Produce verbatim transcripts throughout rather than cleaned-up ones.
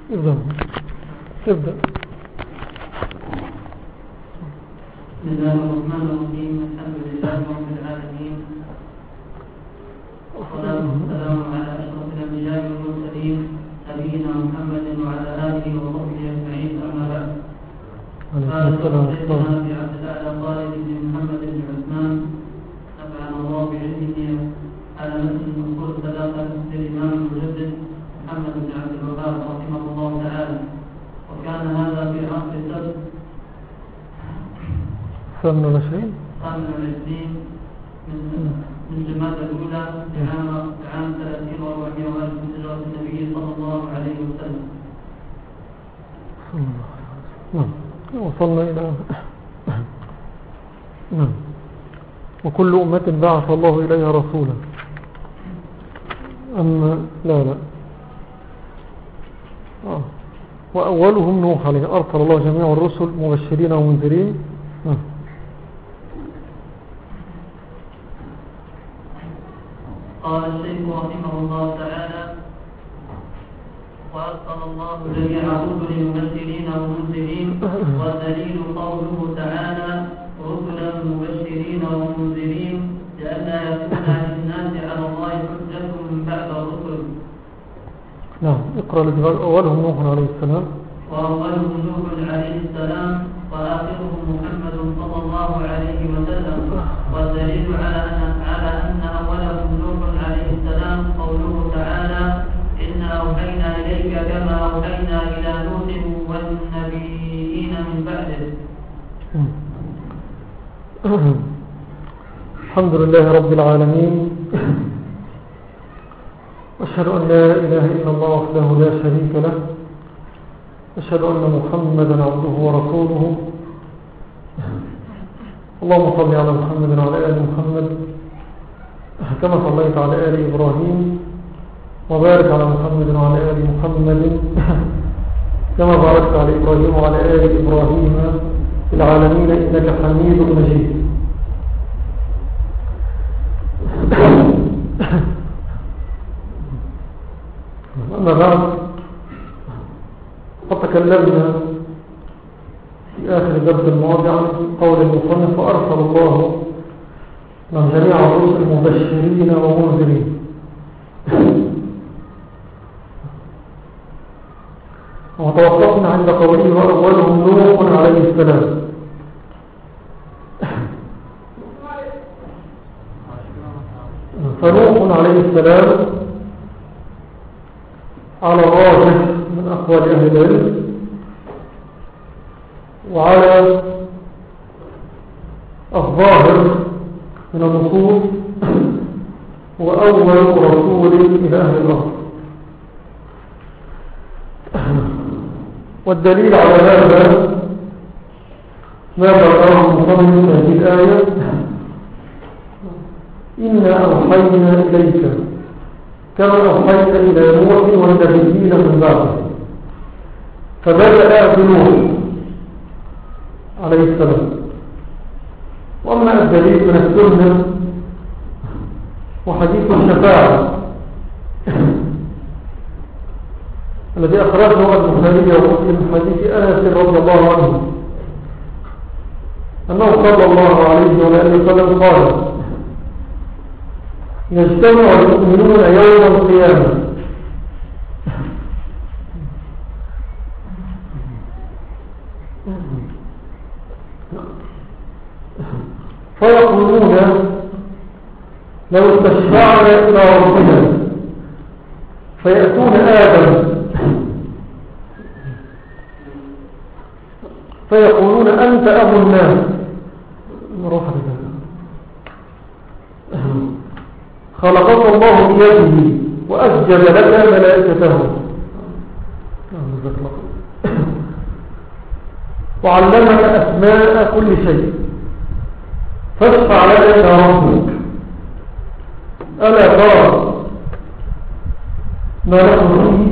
ابدأ ابدأ. بسم الله الرحمن الرحيم. الحمد لله رب العالمين، والصلاة والسلام على أشرف الأنبياء والمرسلين نبينا محمد وعلى آله وصحبه أجمعين. أما بعد، قال سيدنا أبي عبد الله خالد بن محمد بن عثمان نفعنا الله بعلمه على متن أصول الثلاثة للإمام المجدد محمد بن عبد الوهاب رحمه الله تعالى، وكان هذا في عصر السبت ثامن والعشرين ثامن والعشرين من من جماد الأولى في عام عام ثلاثين وأربعمائة وألف من هجرة النبي صلى الله عليه وسلم. نعم، وصلنا إلى نعم وكل أمة بعث الله إليها رسولا. أما لا لا آه. وأولهم نوح عليه، أرسل الله جميع الرسل مبشرين ومنذرين. نعم. قال الشيخ رحمه الله تعالى: وأرسل الله جميع الرسل مبشرين ومنذرين، والدليل قوله تعالى: رسلا مبشرين ومنذرين، لئلا يكون للناس على الله حجة من بعد الرسل. نعم، اقرأ الذي قال أولهم نوح عليه السلام. وأولهم نوح عليه السلام، وآخرهم محمد صلى الله عليه وسلم. والدليل على أن على أن أولهم نوح عليه السلام قوله تعالى: إنا أوحينا إليك كما أوحينا إلى نوح والنبيين من بعده. الحمد لله رب العالمين، أشهد أن لا إله إلا الله وحده لا شريك له، أشهد أن محمدا عبده ورسوله. اللهم صل على محمد وعلى آل محمد كما صليت على آل إبراهيم، وبارك على محمد وعلى آل محمد كما باركت على إبراهيم وعلى آل إبراهيم في العالمين إنك حميد مجيد. أما بعد، قد تكلمنا في آخر الدرس الماضي عن قول المصنف: وأرسل الله من جميع الرسل مبشرين ومنذرين. وتوقفنا عند قوله: وأولهم نوح عليه السلام. فنوح عليه السلام على الراجح من أقوال أهل العلم، وعلى الظاهر من النصوص، هو أول رسول إلى أهل الأرض. والدليل على هذا ما ذكره المصنف في هذه الآية: إنا أوحينا إليك كما أوحيت إلى نوح والنبيين من بعده. فبدأ بنوح عليه السلام. وأما الدليل من السنة وحديث الشفاعة الذي أخرجه البخاري ومسلم من حديث أنس رضي الله عنه أنه صلى الله عليه وسلم قال: يجتمع المؤمنون يوم القيامة فيقولون: لو استشفعنا إلى ربنا، فيأتون آدم فيقولون: أنت أبو الناس. نروح بذلك. خلقك الله بيده وأسجد لك ملائكته وعلمك أسماء كل شيء، فاشفع لك يا ربك. ألا ترى ما نحن فيه؟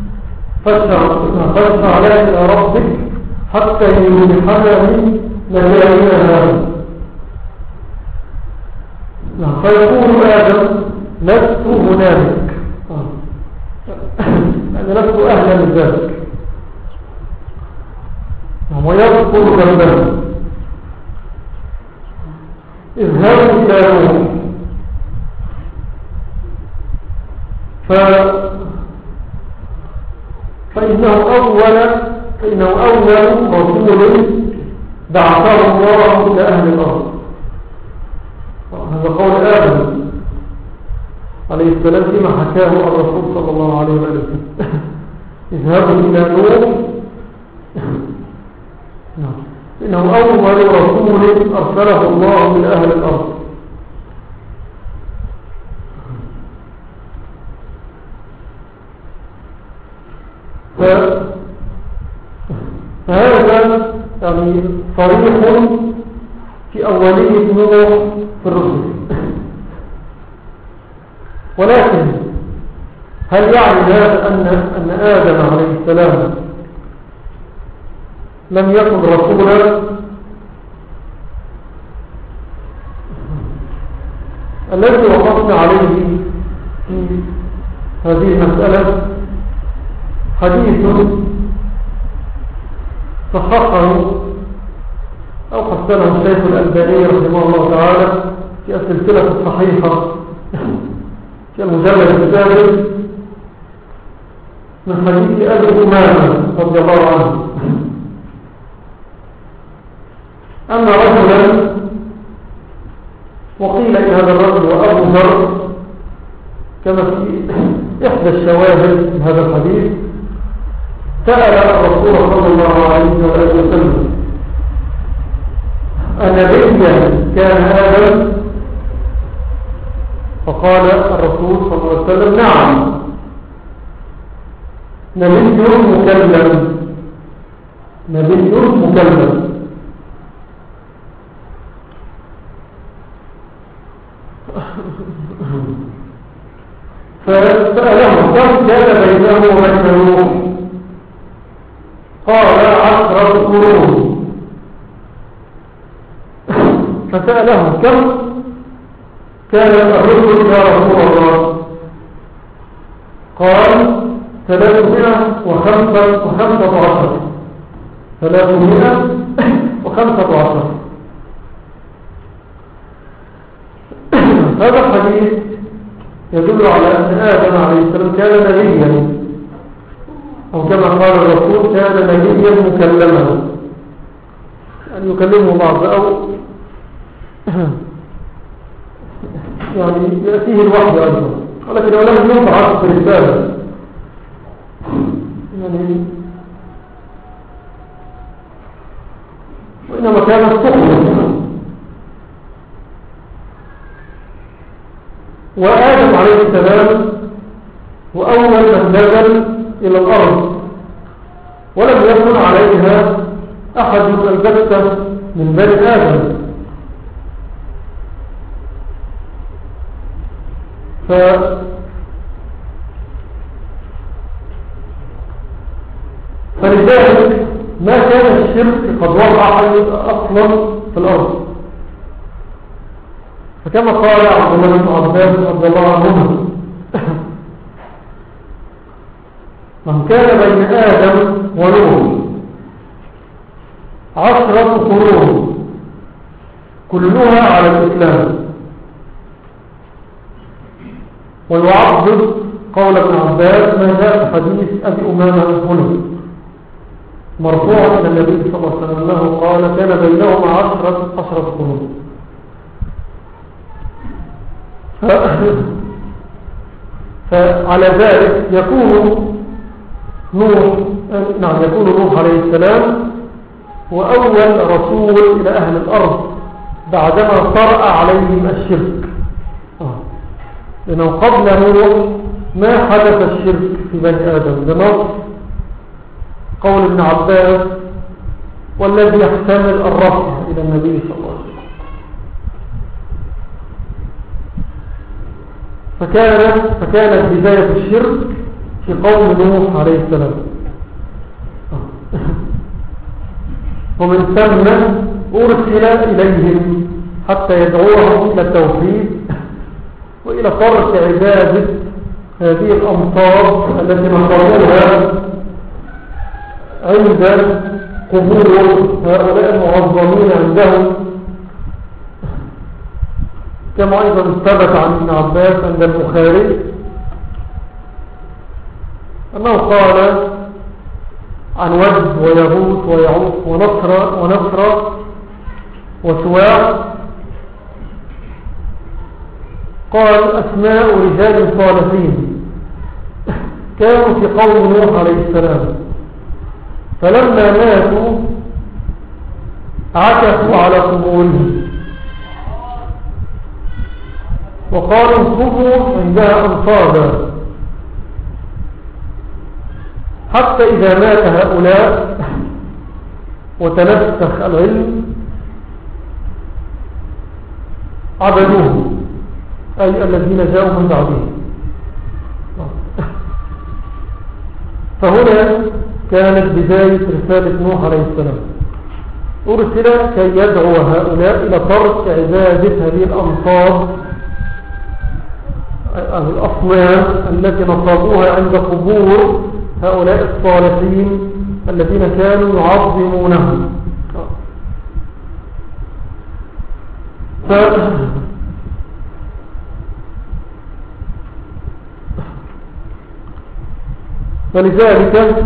فاشفع لك يا ربك حتى يمنحنا من مجالنا هذا. فيقول آدم: لست هنالك، أنا لست أهلا لذلك. ويذكر ذنبه اذهبوا إلى نوح ف... فإنه أول فإنه أول رسول بعثه الله إلى أهل الأرض. هذا قول آدم عليه السلام فيما حكاه الرسول صلى الله عليه وسلم. اذهبوا إلى نوح إنه أول رسول أرسله الله إلى أهل الأرض. فهذا يعني صريح في أولية نوح في الرسل. ولكن هل يعني هذا أن, أن آدم عليه السلام لم يكن رسولا؟ الذي وقفنا عليه في هذه المسألة حديث صححه أو حسنه الشيخ الألباني رحمه الله تعالى في السلسلة الصحيحة في المجلد الثالث من حديث أبي أمامة رضي الله عنه أن رجلا، وقيل إن هذا الرجل وأبو ذر كما في إحدى الشواهد من هذا الحديث، سأل الرسول صلى الله عليه وسلم أنبيا كان آدم؟ فقال الرسول صلى الله عليه وسلم نعم، نبي مكلم، نبي مكلم. فسأله كم كان بينه وبين نوح؟ قال عشرة قرون. فسأله كم كان الرسل يا رسول الله؟ قال ثلاثمائة وخمسة عشر ثلاثمائة وخمسة عشر. هذا الحديث يدل على أن آدم عليه السلام كان نبيا، أو كما قال الرسول كان نبيا مكلما، أن يكلمه بعض أو يعني يأتيه الوحي أيضا، ولكن لم يبعث في رسالة يعني، وإنما كان الصحبة. وآدم عليه السلام هو أول من نزل إلى الأرض، ولم يكن عليها أحد البتة من بني آدم. ف فلذلك ما كان الشرك قد وقع أصلا في الأرض. فكما قال عبد الله بن عباس رضي الله عنه من كان بين آدم ونوح عشرة قرون كلها على الإسلام. ويعضد قول ابن عباس ما جاء في حديث أبي أمامة هنا مرفوعا إلى النبي صلى الله عليه وسلم قال كان بينهما عشرة عشرة قرون. فعلى ذلك يكون نوح نعم يكون نوح عليه السلام هو أول رسول إلى أهل الأرض بعدما طرأ عليهم الشرك، لأنه قبل نوح ما حدث الشرك في بني آدم، بنص قول ابن عباس والذي يحتمل الرفع إلى النبي صلى الله عليه وسلم. فكانت فكانت بداية الشرك في قوم نوح عليه السلام، ومن ثم أرسل إليهم حتى يدعوهم إلى التوحيد وإلى ترك عبادة هذه الأمطار التي نصروها عند قبور هؤلاء المعظمين عندهم، كما أيضا ثبت عن ابن عباس عند البخاري أنه قال عن ود ويغوث ويعوق ونصر ونصر وسواع، قال أسماء رجال صالحين كانوا في قوم نوح عليه السلام، فلما ماتوا عكفوا على قبورهم وقالوا انصبوا عندها أنصابا، حتى إذا مات هؤلاء وتنسخ العلم عبدوه، أي الذين جاءوا من بعدهم. فهنا كانت بداية رسالة نوح عليه السلام، أرسل كي يدعو هؤلاء إلى ترك عبادة هذه الأنصاب أو الأصنام التي نصبوها عند قبور هؤلاء الصالحين الذين كانوا يعظمونهم. ف... فلذلك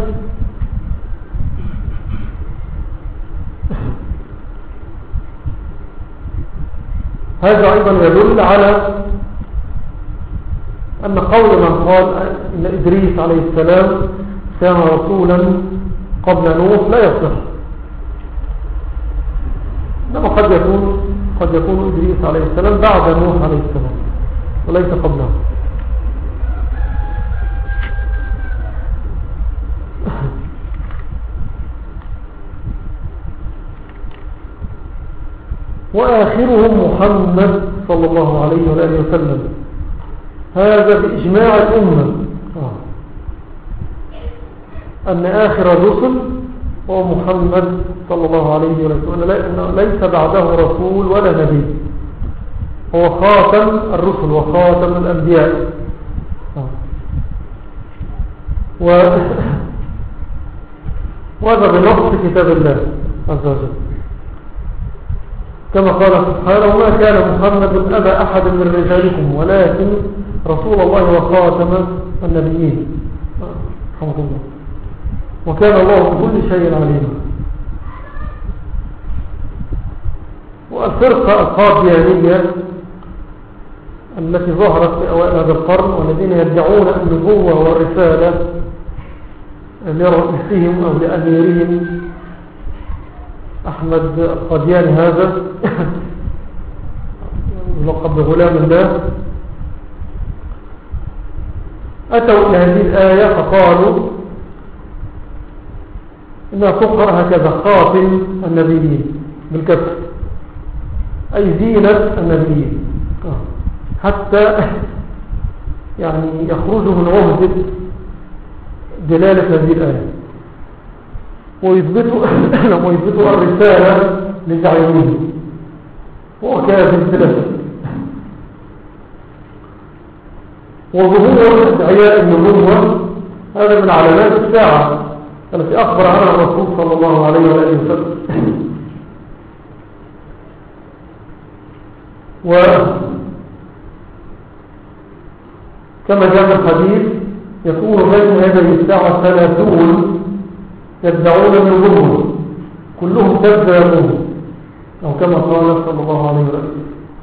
هذا أيضا يدل على أن قول من قال إن إدريس عليه السلام كان رسولا قبل نوح لا يصح، إنما قد يكون قد يكون إدريس عليه السلام بعد نوح عليه السلام وليس قبله. وآخرهم محمد صلى الله عليه وآله وسلم، هذا بإجماع الأمة أن آخر الرسل هو محمد صلى الله عليه وسلم، ليس بعده رسول ولا نبي، هو خاتم الرسل وخاتم الأنبياء. وهذا بنص كتاب الله عز وجل، كما قال سبحانه: ما كان محمد أبا أحد من رجالكم ولكن رسول الله وخاتم النبيين رحمه الله، وكان الله بكل شيء عليما. والفرقة القاديانية التي ظهرت في أوائل هذا القرن والذين يدعون النبوة والرسالة لرئيسهم أو لأميرهم أحمد القادياني هذا يلقب بغلام الله، أتوا إلى هذه الآية فقالوا إنها تقرأ هكذا: خاتم النبيين بالكسر، أي زينة النبيين، حتى يعني يخرجوا من عهدة دلالة هذه الآية ويثبتوا ويثبتوا الرسالة لزعيمهم، وكذب ثلاثة. وظهور ادعياء النبوة هذا من علامات الساعة التي أخبر عنها الرسول صلى الله عليه وآله وسلم. وكما جاء في الحديث: يكون بين هذه الساعة ثلاثون يدعون النبوة كلهم كذابون، أو كما قال صلى الله عليه وسلم.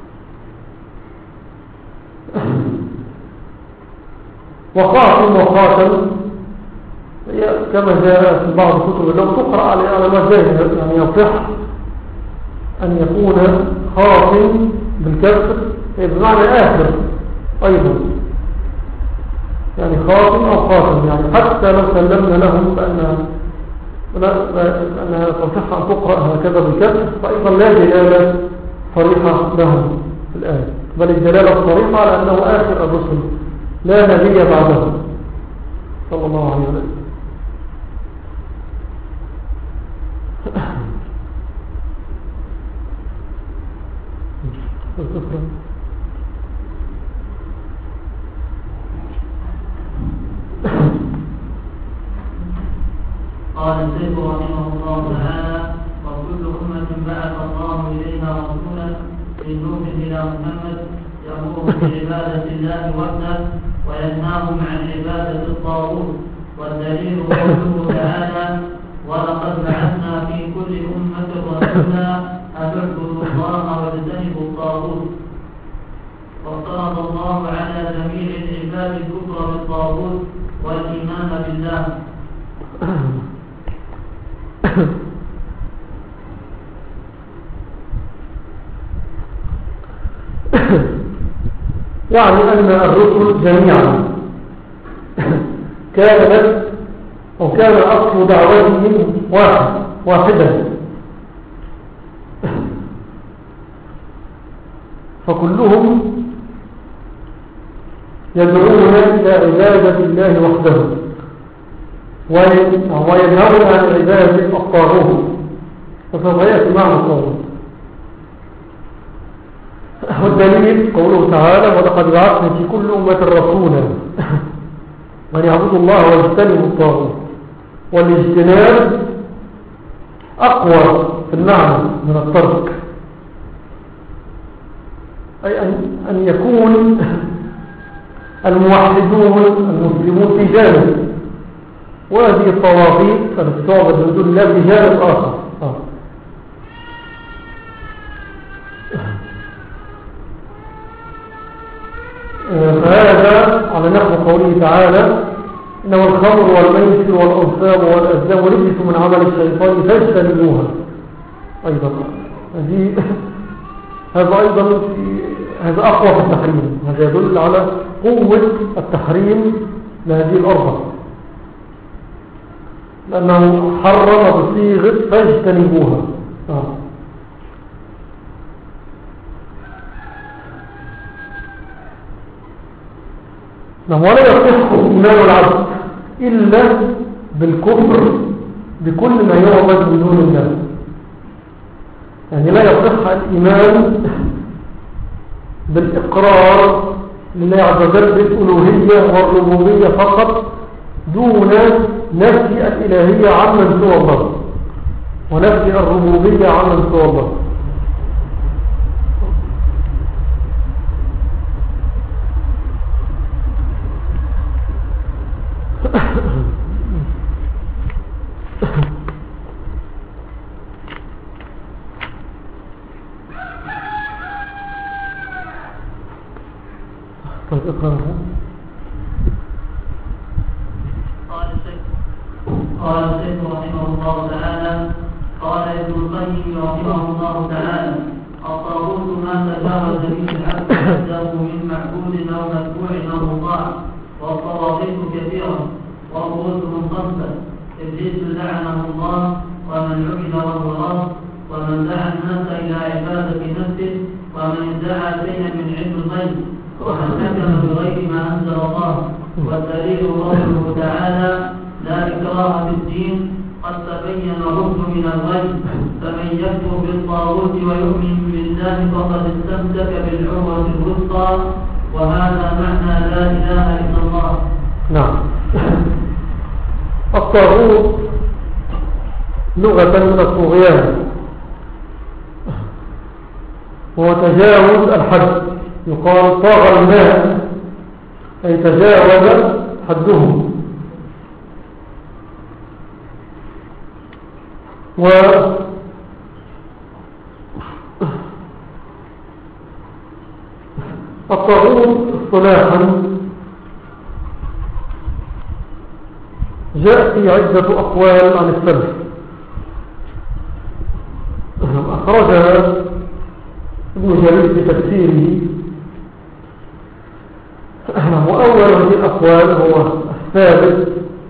وخاتم وخاتم كما جاء في بعض كتب اللغة تقرأ على مجاهد، يعني يصح أن يكون خاتم بالكسر بمعنى آخر أيضا، يعني خاتم أو خاتم، يعني حتى لو سلمنا لهم بأنها أنها تصح أن تقرأ هكذا بالكسر فأيضا لا دلالة صريحة لهم في الآية، بل الدلالة الصريحة على أنه آخر الرسل لا نبي بعده صلى الله عليه وسلم. قال الشيخ رحمه الله تعالى: وكل أمة بعث الله إليها رسولا من نوح إلى محمد يأمرهم بعبادة الله وحده وينهاهم عن عبادة الطاغوت. والدليل قوله تعالى: ولقد بعثنا في كل أمة رسولا أن اعبدوا الله واجتنبوا الطاغوت. وافترض الله على جميع العباد الكفر بالطاغوت والإيمان بالله. يعني أن الرسل جميعا كانت أو كان أصل دعوتهم واحد واحدا، فكلهم يدعون إلى عبادة الله وحده وينهون عن عبادة الطاغوت، فسوف يأتي معه الطاغوت. والدليل قوله تعالى: ولقد بعثنا في كل أمة رسولا من يعبدوا الله ويجتنبوا الطاغوت. والاجتناب أقوى في المعنى من الترك، أي أن يكون الموحدون المسلمون في جانب، وهذه الطواغيت التي تعبد من دون الله في جانب آخر. آه. فهذا على نحو قوله تعالى: إنما الخمر والميسر والأنصاب والأزلام رجس من عمل الشيطان فاجتنبوها. أيضا هذه هذا أيضا هذا أقوى في التحريم، هذا يدل على قوة التحريم لهذه الأربعة، لأنه حرم بصيغة فاجتنبوها. آه. ولا يصح إيمان العبد إلا بالكفر بكل ما يعبد من دون الله. يعني لا يصح الإيمان بالإقرار لله عز وجل بالألوهية والربوبية فقط دون نفي الإلهية عمن سوى الله ونفي الربوبية عمن سوى الله. طيب اقرأ. قال الشيخ قال الشيخ رحمه الله تعالى: قال ابن القيم رحمه الله تعالى: الطاغوت ما تجاوز به العبد حده من معبود او متبوع او مطاع، والطواغيت كثيره ورؤوسهم خمسه: ابليس لعنه الله، ومن عبد وهو رب، ومن دعا الناس الى عباده نفسه، ومن ادعى شيئا من علم الغيب، ومن حكم بغير ما انزل الله. والدليل قوله تعالى: لا إكراه في الدين قد تبين الرشد من الغي، فمن يكفر بالطاغوت ويؤمن بالله فقد استمسك بالعروة الوثقى، وهذا معنى لا إله إلا الله. نعم. الطاغوت لغة من الطغيان، هو تجاوز الحد، يقال طاغى الناس أي تجاوز حدهم. و الطاغوت اصطلاحا جاء في عدة أقوال عن السلف أخرجها ابن جرير في تفسيره. وأول هذه الأقوال هو الثابت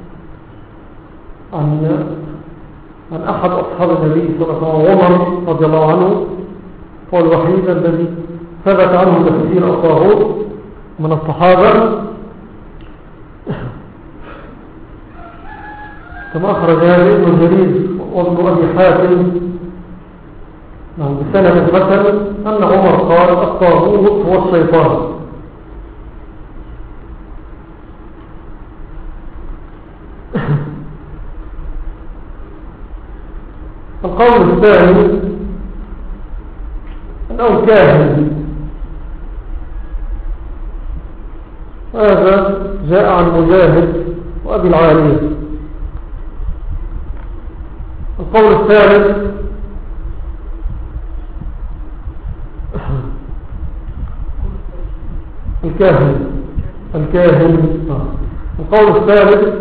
عن عن أحد أصحاب النبي صلى الله عليه وسلم عمر رضي الله عنه، هو الوحيد الذي ثبت عنه تفسير الطاغوت من الصحابة، كما أخرج ابن جرير وابن أبي حاتم بسند مثلا أن عمر قال: الطاغوت هو الشيطان. القول الثاني أنه كاهن، هذا جاء عن مجاهد وأبي العالية. القول الثالث الكاهن الكاهن القول الثالث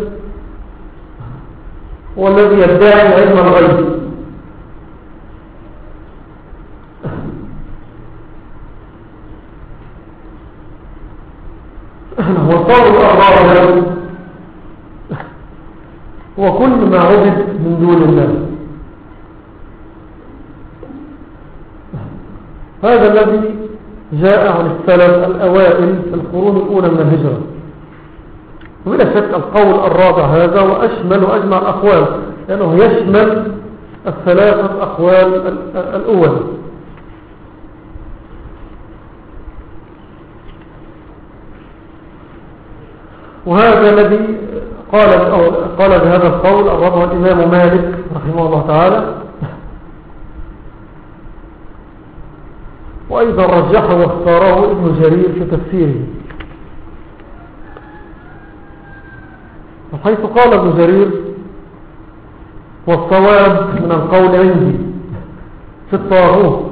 هو الذي يدعي علم الغيب. والقول الرابع هو كل ما عبد من دون الله. هذا الذي جاء عن السلف الأوائل في القرون الأولى من الهجرة. وبلا شك القول الرابع هذا وأشمل وأجمع الأقوال، لأنه يشمل الثلاثة أقوال الأول. وهذا الذي قال قال بهذا القول الرابع الإمام مالك رحمه الله تعالى، وأيضا رجحه واختاره ابن جرير في تفسيره، حيث قال ابن جرير: والصواب من القول عندي في الطاغوت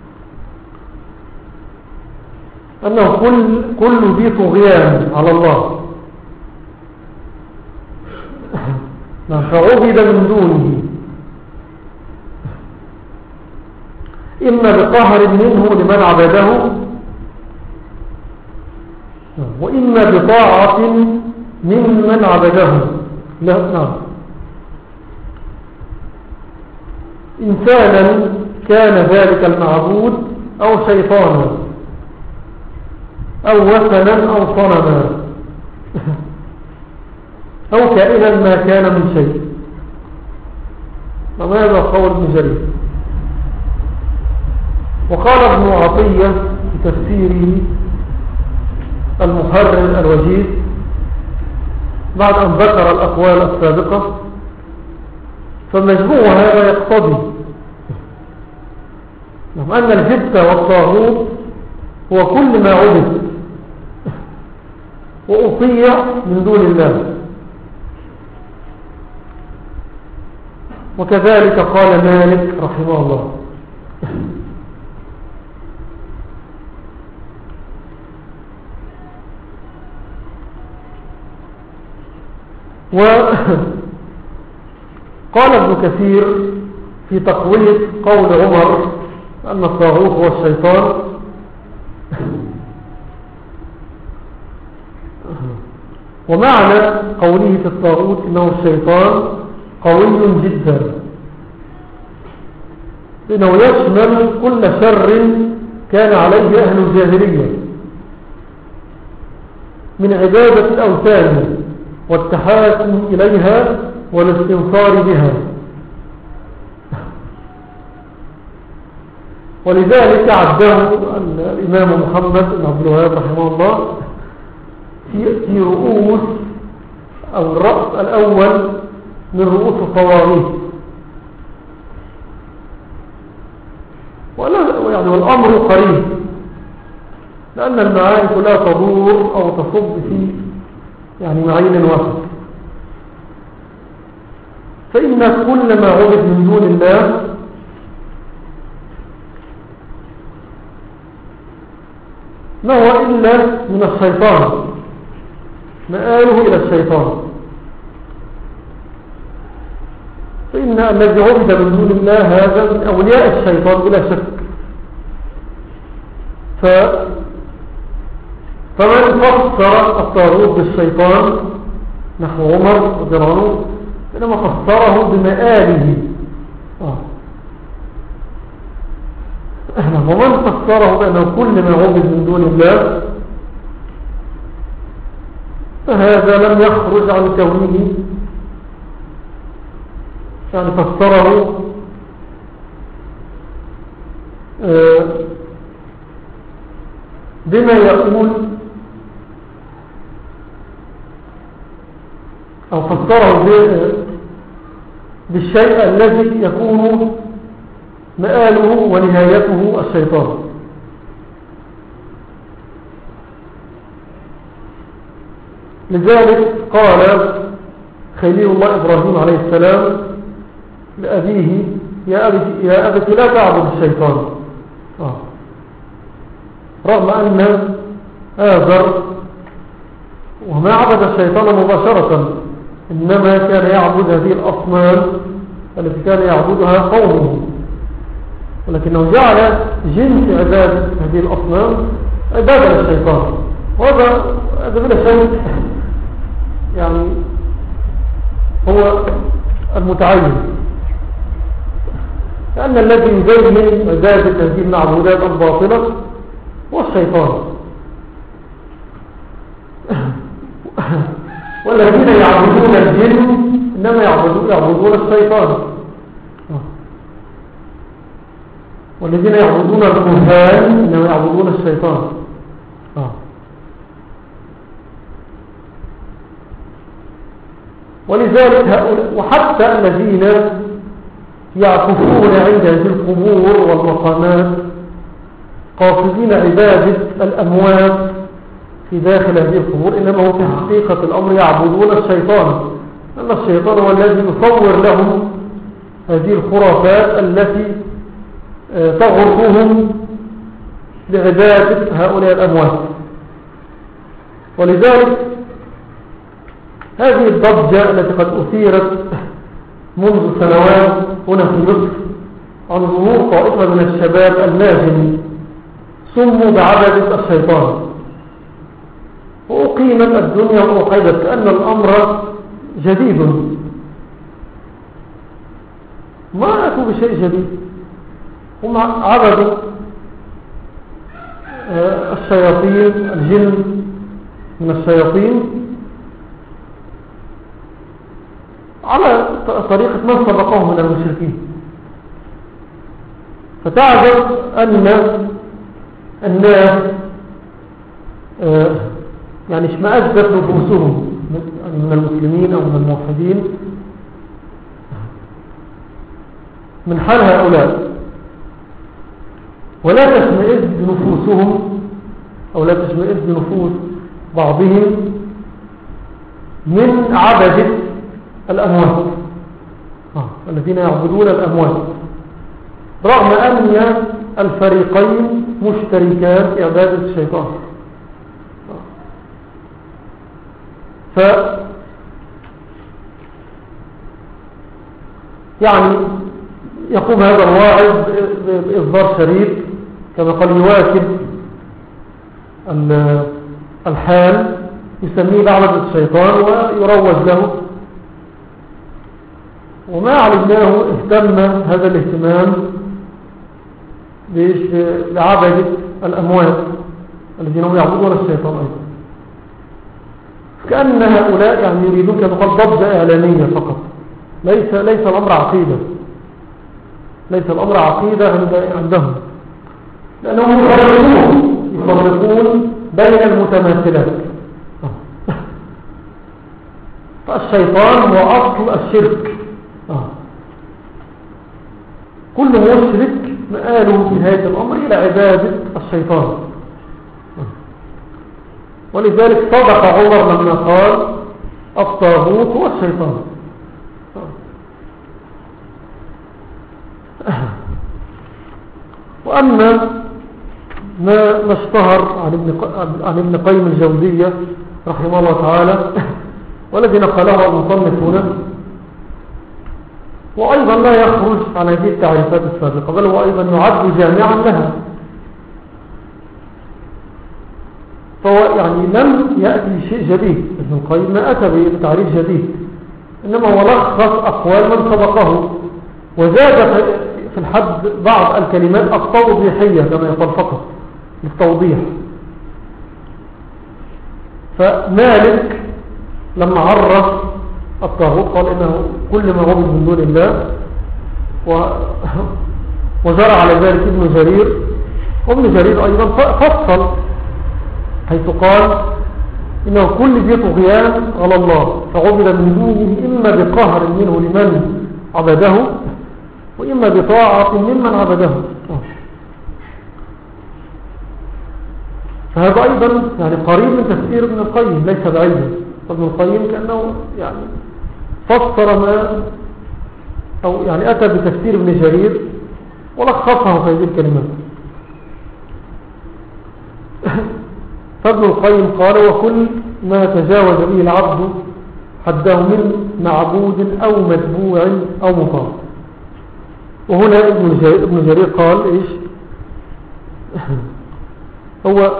أنه كل, كل ذي طغيان على الله فعبد من دونه، إما بقهر منه لمن عبده، وإما بطاعة ممن عبده. لا نعم إنسانا كان ذلك المعبود أو شيطانا أو وثنا أو صنما أو كائنا ما كان من شيء. وهذا قول ابن جرير. وقال ابن عطية في تفسيره المحرر الوجيز بعد أن ذكر الأقوال السابقة: فمجموع هذا يقتضي أن الجبت والطاغوت هو كل ما عبد وأطيع من دون الله. وكذلك قال مالك رحمه الله. وقال ابن كثير في تقوية قول عمر أن الطاغوت هو الشيطان: ومعنى قوله في الطاغوت إنه الشيطان قوي جدا، إنه يشمل كل شر كان عليه أهل الجاهلية من عبادة الأوثان والتحاكم إليها والاستنصار بها. ولذلك عده الإمام محمد بن عبد الوهاب رحمه الله في رؤوس أو الرأس الأول من رؤوس الطواغيت. يعني والأمر قريب، لأن المعاني لا تدور أو تصب في يعني معين واحد. فإن كل ما عبد من دون الله ما هو إلا من الشيطان، مآله إلى الشيطان. فإن الذي عبد من دون الله هذا من أولياء الشيطان بلا شك. ف... فمن فسر الطاغوت بالشيطان نحو عمر رضي الله عنه إنما فسره بمآله. آه. ومن فسره بأنه كل ما عبد من دون الله فهذا لم يخرج عن كونه، يعني فسره آه بما يقول أو فسره بالشيء الذي يكون مآله ونهايته الشيطان. لذلك قال خليل الله إبراهيم عليه السلام لأبيه يا أبت, يا أبت لا تعبد الشيطان. آه. رغم أن آذر وما عبد الشيطان مباشرة، إنما كان يعبد هذه الأصنام التي كان يعبدها قومه، ولكنه جعل جنس عبادة هذه الأصنام عبادة الشيطان. وهذا هذا بلا شيء يعني هو المتعين، لأن الذي يزين عبادة هذه المعبودات الباطلة هو الشيطان. والذين يعبدون الجن إنما يعبدون, يعبدون الشيطان، والذين يعبدون الكهان إنما يعبدون الشيطان. ولذلك هؤلاء وحتى الذين يعكفون عند هذه القبور والمقامات قاصدين عبادة الأموات في داخل هذه القبور، إنما هو في حقيقة الأمر يعبدون الشيطان، أن الشيطان هو الذي يصور لهم هذه الخرافات التي تغرهم لعبادة هؤلاء الأموات. ولذلك هذه الضجة التي قد أثيرت منذ سنوات هنا في مصر عن ظهور طائفة من الشباب الناجم سموا بعبدة الشيطان، وأقيمت الدنيا وأقيدت كأن الأمر جديد. ما أتوا بشيء جديد، هم عبدوا الشياطين، الجن من الشياطين على طريقة من سبقهم من المشركين. فتعجب أن الناس يعني اشمأزت نفوسهم من المسلمين أو من الموحدين من حال هؤلاء، ولا تشمئز نفوسهم أو لا تشمئز نفوس بعضهم من عبدة الأموات آه. الذين يعبدون الأموات، رغم أن الفريقين مشتركان في عبادة الشيطان. ف يعني يقوم هذا الواعظ بإصدار شريط كما قال يواكب الحال، يسميه بعبدة الشيطان ويروج له، وما علمناه اهتم هذا الاهتمام بعبدة الأموات الذين هم يعبدون الشيطان أيضا. كأن هؤلاء يعني يريدون كما قال ضجة إعلانية فقط، ليس, ليس الأمر عقيدة، ليس الأمر عقيدة عندهم، لأنهم يفرقون يفرقون بين المتماثلات. فالشيطان هو أصل الشرك، كل مشرك مآله في نهاية الأمر إلى عبادة الشيطان. ولذلك صدق عمر لما قال الطاغوت هو الشيطان. وأما ما اشتهر عن ابن عن ابن قيم الجوزية رحمه الله تعالى والذي نقله المصنف هنا، وأيضا لا يخرج عن هذه التعريفات السابقة، بل هو أيضا يعد جامعا لها. فهو يعني لم يأتي شيء جديد، ابن القيم ما أتى بتعريف جديد، إنما هو لخص أقوال من سبقه وزاد في الحد بعض الكلمات التوضيحية كما يقول فقط للتوضيح. فمالك لما عرف الطاغوت قال إنه كل ما عبد من دون الله، وجرى على ذلك ابن جرير، وابن جرير أيضا فصل حيث قال إنه كل ذي طغيان على الله فعبد من دونه إما بقهر منه لمن عبده وإما بطاعة ممن عبده. فهذا أيضا يعني قريب من تفسير ابن القيم ليس بعيدا. ابن القيم كأنه يعني فسر ما أو يعني أتى بتفسير ابن جرير ولخصه في هذه الكلمات. فابن القيم قال: وكل ما تجاوز به العبد حده من معبود أو متبوع أو مطاع. وهنا ابن جرير, ابن جرير قال إيش؟ هو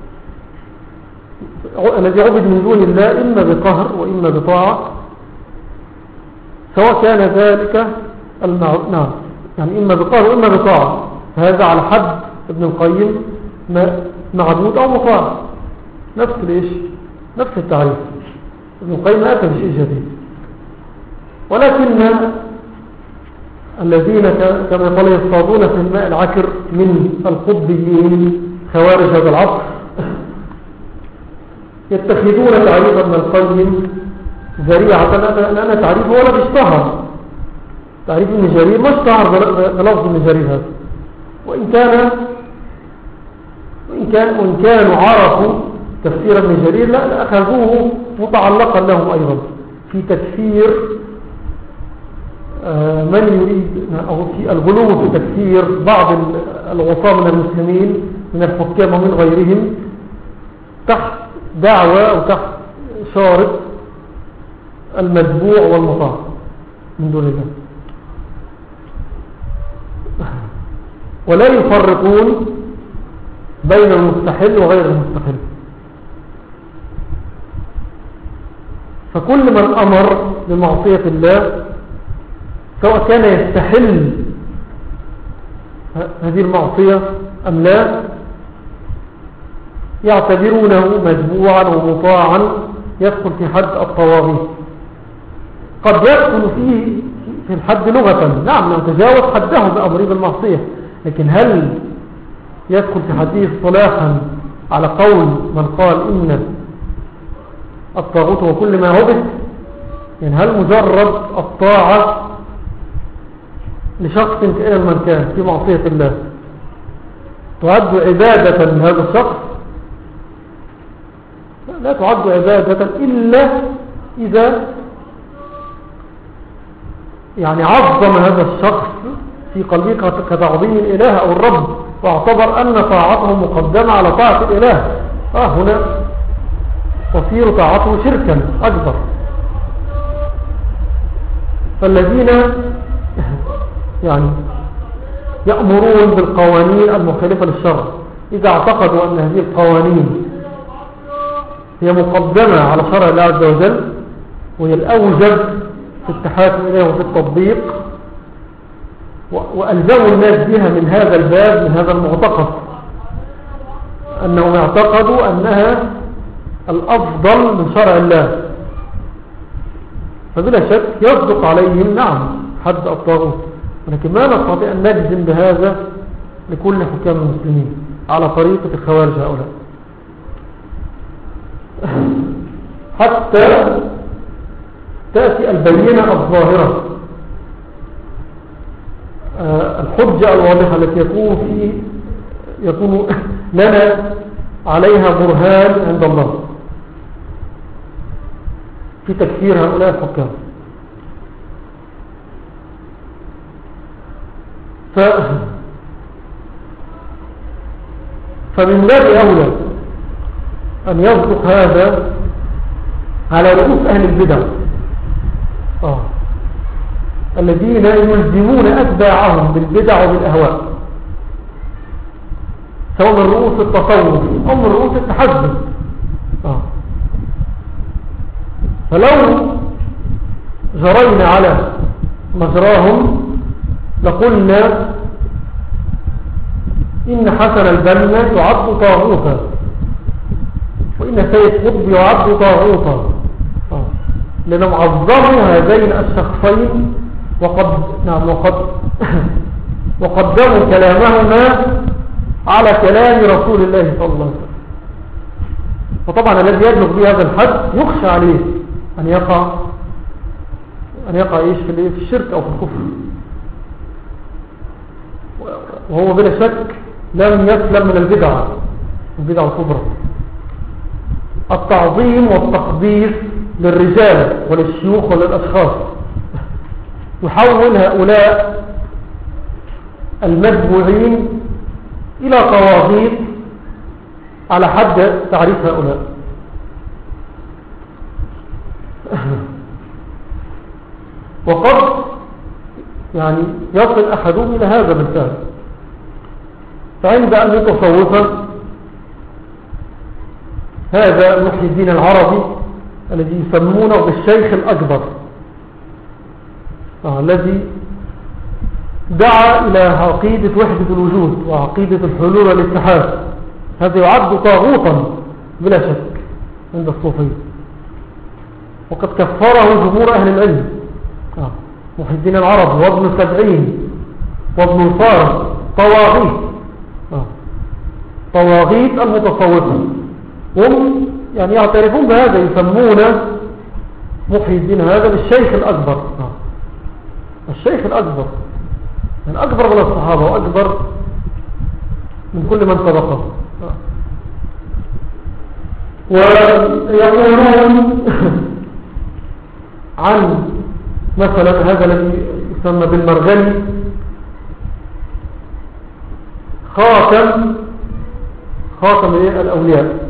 الذي عبد من دون الله إما بقهر وإما بطاعة، سواء كان ذلك المع... نعم يعني إما بقهر وإما بطاعة. هذا على حد ابن القيم معبود أو مطاع، نفس ليش نفس التعريف. ابن القيم أتى بشيء جديد. ولكن الذين كما قال يصطادون في الماء العكر من القطبيين خوارج هذا العصر يتخذون تعريف ابن القيم ذريعة، لأن تعريفه ولا بيشتهر. تعريف ابن جرير ما اشتهر بلفظ ابن جرير هذا، وإن كان وإن, كان وإن كانوا عرفوا تفسير ابن جرير لا أخذوه متعلقا لهم أيضا في تكفير من يريد أو في الغلو في تكفير بعض العصاة من المسلمين من الحكام ومن غيرهم تحت دعوة أو تحت شارط المتبوع والمطاع من دون الله، ولا يفرقون بين المستحل وغير المستحل. فكل من أمر بمعصية الله سواء كان يستحل هذه المعصية أم لا يعتبرونه متبوعا ومطاعا، يدخل في حد الطواغيت. قد يدخل فيه في الحد لغة، نعم لو تجاوز حده بأمره بالمعصية، لكن هل يدخل في حديث صلاحا على قول من قال إن الطاغوت وكل ما عبد؟ يعني هل مجرد الطاعة لشخص كائن من كان في معصية الله تعد عبادة لهذا الشخص؟ لا تعد عبادة إلا إذا يعني عظم هذا الشخص في قلبه كتعظيم الإله أو الرب، واعتبر أن طاعته مقدمة على طاعة الإله. آه هنا تصير طاعته شركا أكبر. فالذين يعني يأمرون بالقوانين المخالفة للشرع إذا اعتقدوا أن هذه القوانين هي مقدمة على شرع الله عز وجل وهي الأوجب في التحاكم إليه وفي التطبيق، وألزموا الناس بها من هذا الباب من هذا المعتقد، أنهم اعتقدوا أنها الأفضل من شرع الله، فبلا شك يصدق عليهم نعم حد الطاغوت، ولكن ما نستطيع أن نجزم بهذا لكل حكام المسلمين على طريقة الخوارج هؤلاء، حتى تأتي البينة الظاهرة، الحجة الواضحة التي يكون في يكون لنا عليها برهان عند الله في تكفير هؤلاء الحكام. ف فمن باب أولى أن يصدق هذا على رؤوس أهل البدع آه. الذين يلزمون أتباعهم بالبدع وبالأهواء، سواء من رؤوس التصوف أو من رؤوس التحزب آه. فلو جرينا على مجراهم لقلنا إن حسن البنا يعد طاغوتا وإن سيد قطب يعد طاغوتا آه. لأنهم عظموا هذين الشخصين وقد نعم وقد وقدموا كلامهما على كلام رسول الله صلى الله عليه وسلم. فطبعا الذي يبلغ به هذا الحد يخشى عليه أن يقع أن يقع إيش في الشرك أو في الكفر. وهو بلا شك لم يسلم من البدعة البدعة الكبرى، التعظيم والتقديس للرجال وللشيوخ وللأشخاص، يحول هؤلاء المتبوعين إلى طواغيت على حد تعريف هؤلاء. وقد يعني يصل أحدهم إلى هذا بالفعل. فعند أن يتصوف هذا محي الدين العربي الذي يسمونه بالشيخ الأكبر، آه الذي دعا إلى عقيدة وحدة الوجود وعقيدة الحلول والاتحاد، هذا يعد طاغوتا بلا شك عند الصوفية، وقد كفره جمهور أهل العلم، آه محي الدين العربي وابن السبعين وابن الفارس طواغيت، آه طواغيت المتصوفة، هم يعني يعترفون بهذا، يسمون محي الدين هذا بالشيخ الأكبر، آه الشيخ الأكبر، يعني أكبر من الصحابة وأكبر من كل من سبقه. ويقولون عن مثلا هذا الذي يسمى بالمرغني خاتم خاتم الأولياء،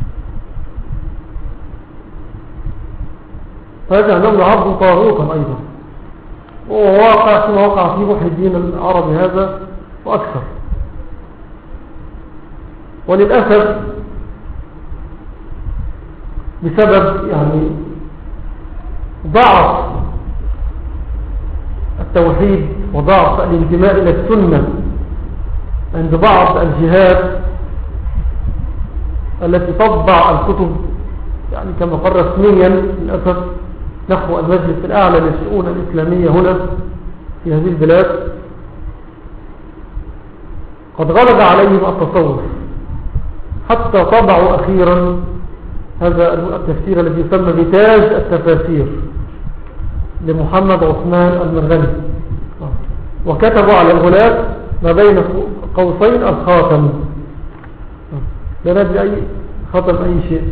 فهذا أنه عبد طاغوتا أيضا، وواقع كما وقع في محي الدين العربي هذا وأكثر. وللأسف بسبب يعني ضعف التوحيد وضعف الانتماء إلى السنة عند بعض الجهات التي تطبع الكتب يعني كما قال رسميا للأسف نحو المجلس الأعلى للشؤون الإسلامية هنا في هذه البلاد، قد غلب عليهم التصوف حتى طبعوا أخيرا هذا التفسير الذي يسمى بتاج التفاسير لمحمد عثمان المرغني، وكتبوا على الغلاف ما بين قوسين الخاتم، لا ندري أي خاتم أي شيء.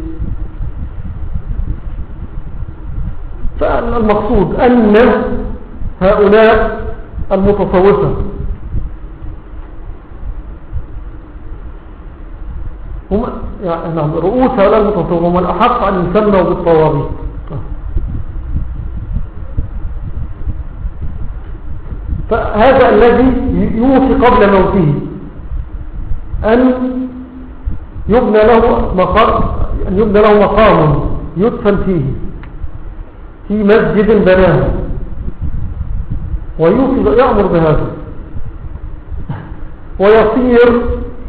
فالمقصود أن هؤلاء المتصوفة هم يعني نعم رؤوس هؤلاء المتصوفة هم الأحق أن يسموا بالطواغيت. فهذا الذي يوصي قبل موته أن يبنى له مقام أن يبنى له مقام يدفن فيه في مسجد بناه، ويوصي يأمر بهذا، ويصير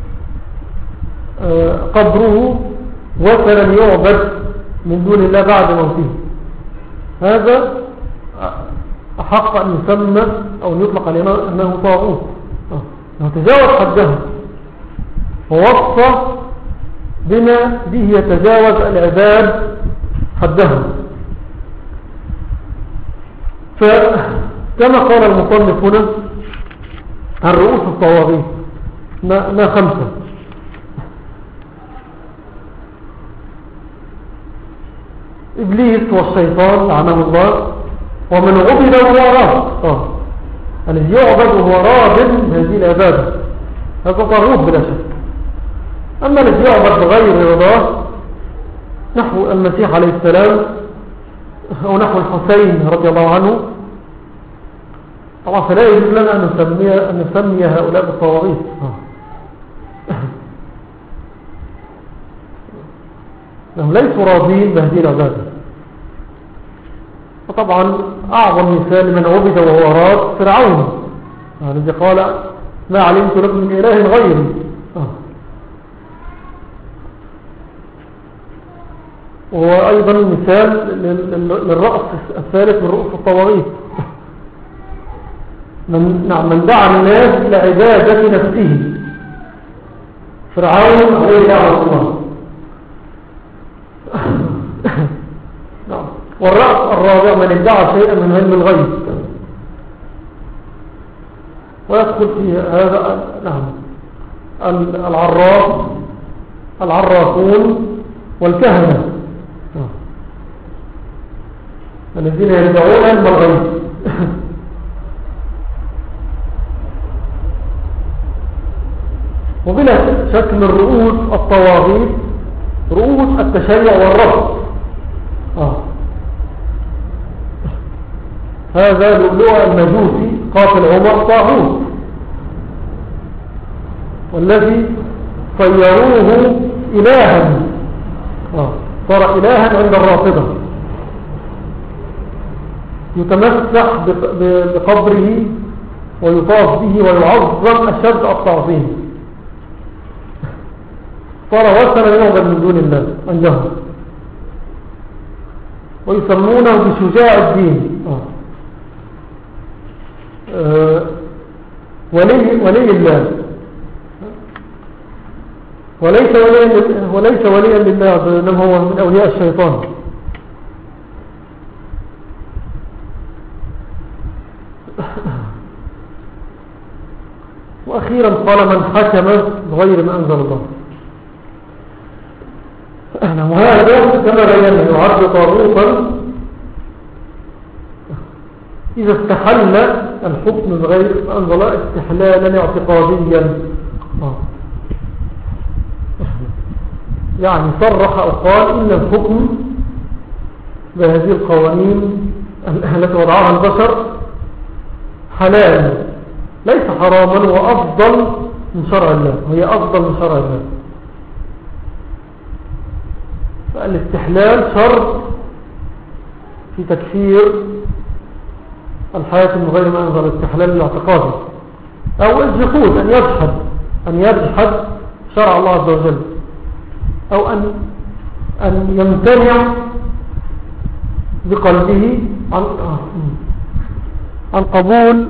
قبره وثنا يعبد من دون الله بعد موته. هذا أحق أن يسمى أو أن يطلق عليه أنه طاغوت، أنه تجاوز حده ووصى بما به يتجاوز العباد حدهم. فكما قال المصنف هنا عن رؤوس الطواغيت ما, ما خمسة: إبليس والشيطان لعنه الله، ومن عبد وهو راض، آه. الذي يعبد وهو راض بهذه العبادة هذا طاغوت بلا شك. أما الذي يعبد بغير رضاه نحو المسيح عليه السلام أو نحو الحسين رضي الله عنه، طبعا فلا يجب لنا أن نسمي, أن نسمي هؤلاء بالطواغيت، لهم ليسوا راضين بهذه العبادة. وطبعا أعظم مثال من عبد وهو راض فرعون الذي قال ما علمت لكم من إله غيري. وهو أيضا مثال للرأس الثالث من رؤوس الطواغيت، من, نعم من دعا الناس إلى عبادة نفسه، فرعون عليه لعنة الله. نعم. والرأس الرابع من ادعى شيئا من علم الغيب، ويدخل في هذا نعم العراف العرافون والكهنة الذين يدعون علم الغيب. وبلا شك من رؤوس الطواغيت رؤوس التشيع والرفض. آه. هذا لؤلؤ المجوسي قاتل عمر طاغوت، والذي صيروه إلها، آه. صار إلها عند الرافضة، يتمسح بقبره ويطاف به ويعظم أشد التعظيم، صار وثنا يعبد من دون الله عن جهل، ويسمونه بشجاع الدين. آه. آه. ولي, ولي الله، وليس وليا وليس وليا لله، إنما هو من أولياء الشيطان. وأخيرا قال من حكم بغير ما أنزل الله. وهذا كما بينا يعد طاغوتا إذا استحل الحكم بغير ما أنزل الله استحلالا اعتقاديا، يعني صرح أو قال إن الحكم بهذه القوانين التي وضعها البشر حلال ليس حراما، وأفضل من شرع الله، وهي أفضل من شرع الله. فالاستحلال شرط في تكفير الحياة من غير ما أنزل، الاستحلال الاعتقادي، أو الجحود، أن يجحد أن يجحد شرع الله عز وجل، أو أن أن يمتنع بقلبه عن عن قبول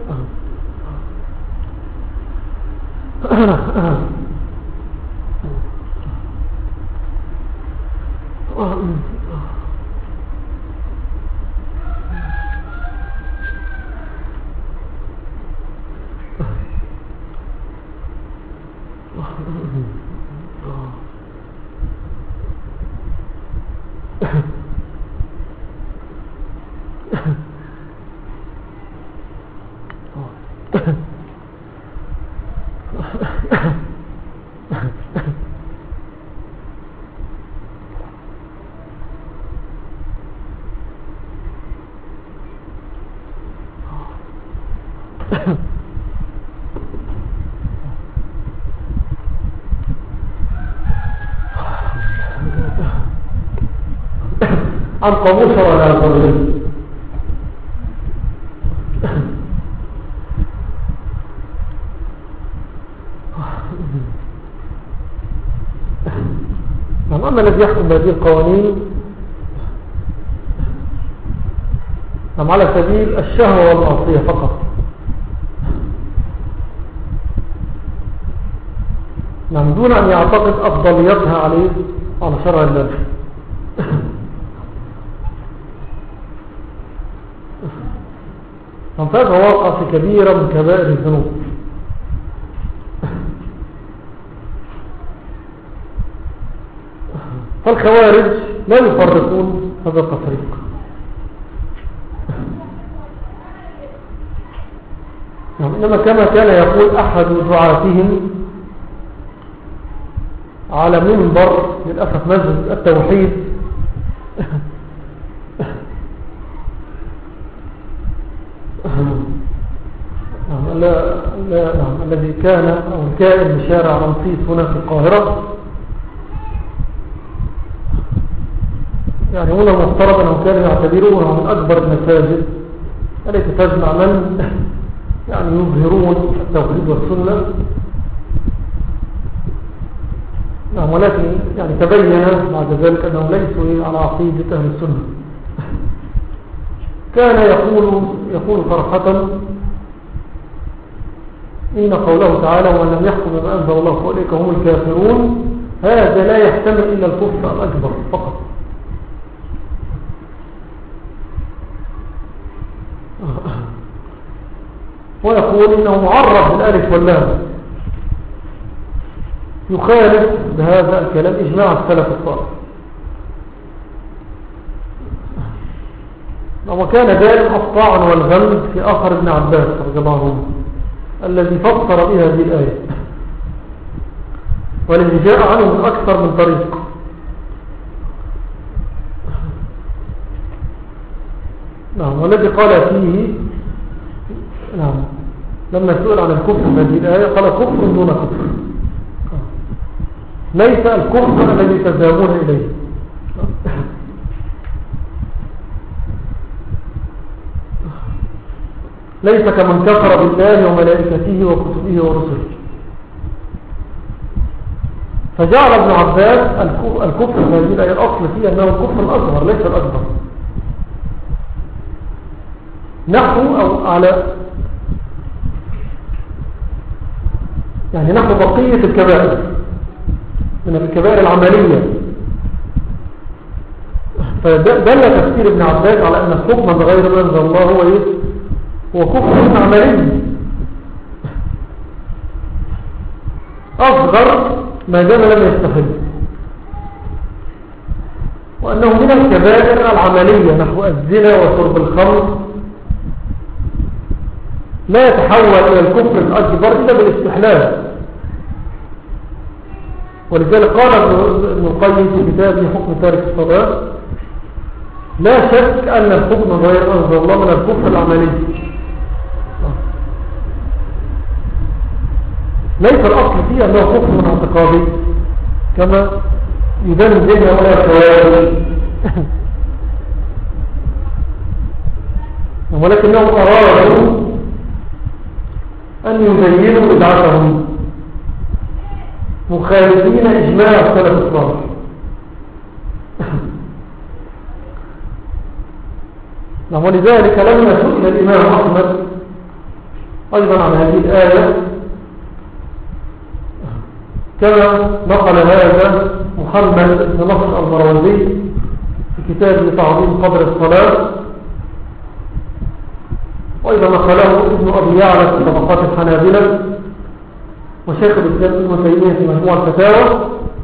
عن قبول شرع الله عز وجل. أما الذي يحكم بهذه القوانين نعم على سبيل الشهوة والمعصية فقط، نعم دون أن يعتقد أفضليتها عليه على شرع الله. فهذا واقع في كبيرة من كبائر الذنوب. فالخوارج لا يفرقون هذا التفريق، إنما كما كان يقول أحد دعاتهم على منبر للأسف مسجد التوحيد لا لا نعم الذي كان أو الكائن بشارع رمسيس هنا في القاهرة، يعني هنا مفترض أنهم كانوا يعتبرونه من أكبر المساجد التي تجمع من يعني يظهرون التوحيد والسنة. نعم ولكن يعني تبين بعد ذلك أنهم ليسوا على عقيدة أهل السنة. كان يقول يقول صراحة إن قوله تعالى ومن لم يحكم بما أنزل الله فأولئك هم الكافرون، هذا لا يحتمل إلا الكفر الأكبر فقط. ويقول إنه معرف بالألف واللام، يخالف بهذا الكلام إجماع السلف الصالح. وكان دائما الطعن والغمز في آخر ابن عباس رضي الله عنه الذي فسر بها هذه الآية، والذي جاء عنه من أكثر من طريق. نعم. والذي قال فيه نعم لما سئل عن الكفر في هذه الآية قال كفر دون كفر، ليس الكفر الذي تذهبون إليه. ليس كمن كفر بالله وملائكته وكتبه ورسله. فجعل ابن عباس الكفر في هذه الآية الأصل فيه أنه الكفر الأصغر ليس الأكبر، نحو أو على يعني نحو بقية الكبائر من الكبائر العملية. فدل تفسير ابن عباس على أن الحكم بغير ما أنزل الله هو إيه؟ هو كفر عملي أصغر ما دام لم يستحل، وأنه من الكبائر العملية نحو الزنا وشرب الخمر لا يتحول إلى الكفر الأكبر إلا بالاستحلال. ولذلك قال ابن القيم في كتابه حكم تارك الصلاة لا شك أن الحكم غير أنزل الله من الكفر العملي، ليس الأصل فيه أنه كفر اعتقادي كما يبان الدنيا ولا الخوارج، ولكنهم أرادوا أن يزينوا بدعتهم مخالفين إجماع السلف الصالح. ولذلك لما سئل الإمام أحمد أيضا عن هذه الآية كما نقل هذا محمد بن نصر المروزي في كتابه تعظيم قدر الصلاة، وأيضا نقله ابن أبي يعلى في طبقات الحنابلة، وشيخ الإسلام ابن تيمية في مجموع الفتاوى،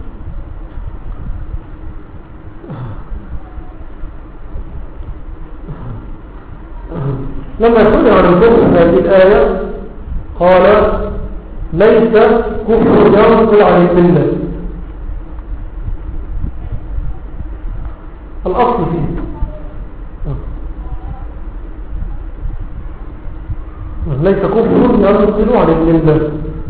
لما سئل عن الكفر في هذه الآية قال ليس كفر ينقل عن الملة، الأصل فيه ليس كفر ينقل عن الملة.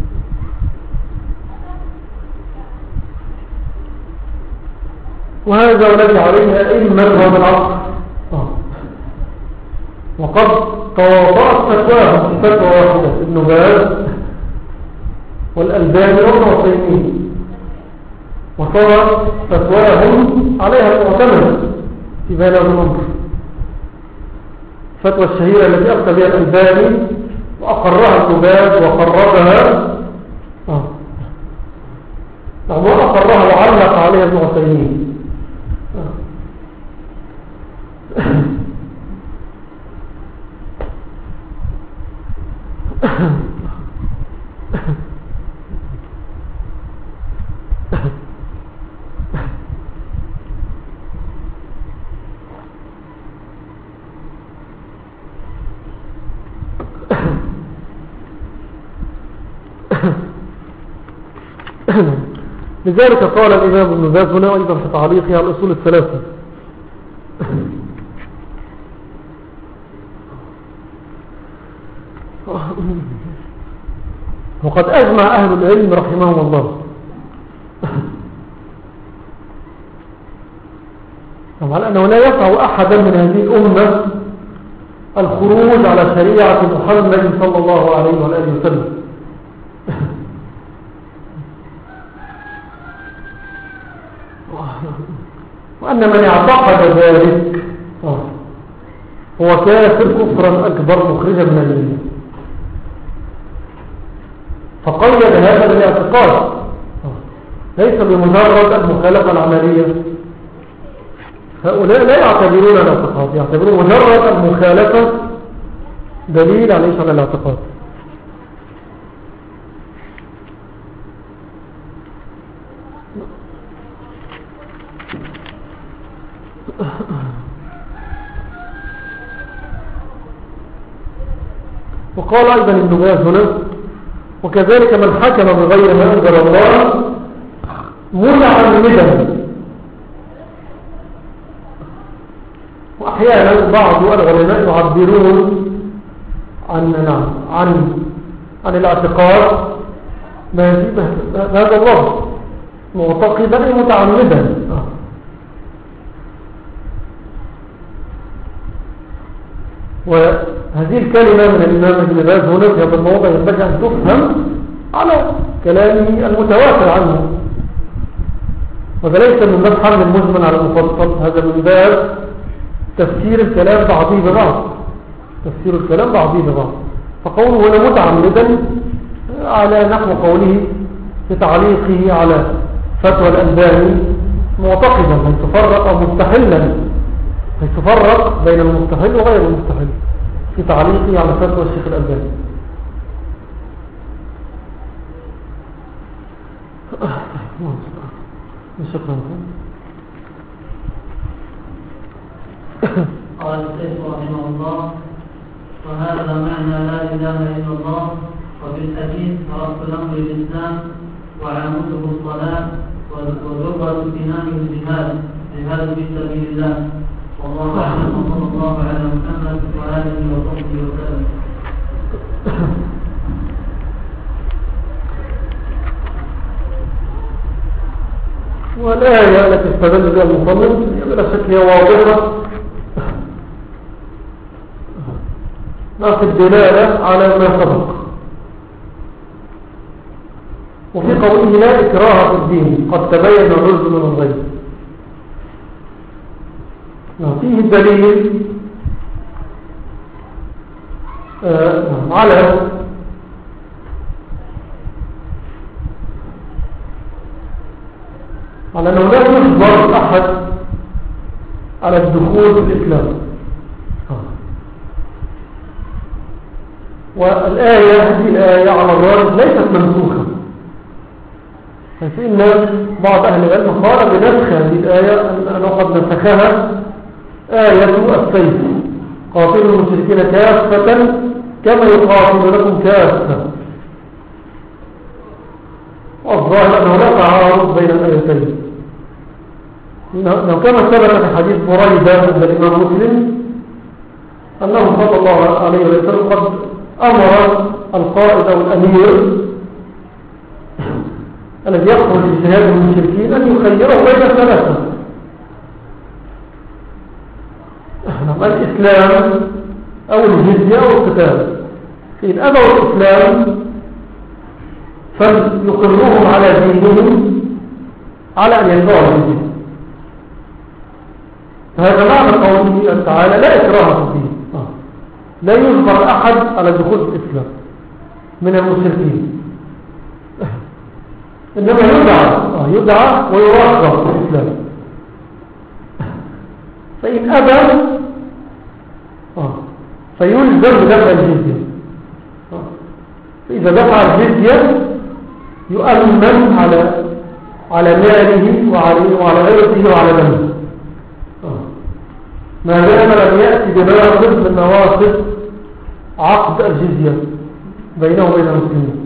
وهذا والذي عليه أئمة مذهب العصر، وقد تواطأت فتواهم في فتوى واحدة ابن باز والألباني والعثيمين، وصارت فتواهم عليها المعتمد في بين الأمر. الفتوى الشهيرة التي أفتى بها الألباني وأقرها ابن باز وقربها آه. وأقرها وعلق عليها ابن عثيمين. لذلك قال الإمام ابن باز هنا أيضا في تعليقها على الأصول الثلاثة وقد أجمع أهل العلم رحمهم الله على أنه لا يسع أحدا من هذه الأمة الخروج على شريعة محمد صلى الله عليه وآله وسلم، وأن من اعتقد ذلك هو كافر كفرا أكبر مخرجا من الملة. فقيد هذا بالاعتقاد ليس بمجرد المخالفة العملية. هؤلاء لا يعتبرون الاعتقاد، يعتبرون مجرد المخالفة دليل على ايش على الاعتقاد. وقال أيضا ابن باز هنا: وكذلك من حكم بغير ما أنزل الله متعمدا. وأحيانا بعض العلماء يعبرون عن نعم عن عن الاعتقاد بهذا اللفظ معتقدا متعمدا. وهذه الكلمة من الإمام ابن باز هنا في هذا الموضع ينبغي أن تفهم على كلامه المتواتر عنه، وهذا ليس من باب حمل المجمل على المفصل، هذا من باب تفسير الكلام بعضه ببعض، تفسير الكلام بعضه ببعض. فقوله هنا متعمدا على نحو قوله في تعليقه على فتوى الألباني معتقدا، من تفرق أو مستحلا، يتفرق بين المستحل وغير المستحل في تعليقه على فتوى الشيخ الألباني. شكرا. قال الشيخ رحمه الله: وهذا معنى لا إله إلا الله. وفي الحديث رأس الأمر الإسلام وعامده الصلاة وذروة سنامه الجهاد جهاد في سبيل الله. والله أعلم، وصلى الله على محمد وآله وصحبه وسلم. والآية التي استدل بها المصنف بلا شك هي واضحة في الدلالة على ما سبق، وفي قوله لا إكراه في الدين قد تبين الرشد من الغي. فيه الدليل آه على على أنه لا يجبر أحد على الدخول في الإسلام. والآية هذه الآية على الرجل ليست منسوخة، فإن بعض أهل العلم قال بنسخ هذه الآية أنه قد نسخها آية السيف: قاتلوا المشركين كافة كما يقاتلونكم كافة. والظاهر أنه لا تعارض بين الآيتين، لو كما ثبت في حديث بريدة عند الإمام مسلم أنه صلى الله عليه وسلم قد أمر القائد أو الأمير الذي يخرج بشهادة المشركين أن يخيره بين ثلاثة: الإسلام أو الجزية أو القتال. إن أبوا الإسلام فليقرهم على دينهم على أن يدعوا الجزية. فهذا معنى قوله تعالى لا إكراه في الدين، لا يجبر أحد على دخول الإسلام من المشركين، إنما يدعى يدعى ويرغب في الإسلام. فإن أبى فيلزم دفع الجزية. فإذا دفع الجزية يؤمن على على ماله وعلى وعلى عرضه وعلى دمه، ما دام لم يأتي بناقض من نواقض عقد الجزية بينه وبين المسلمين.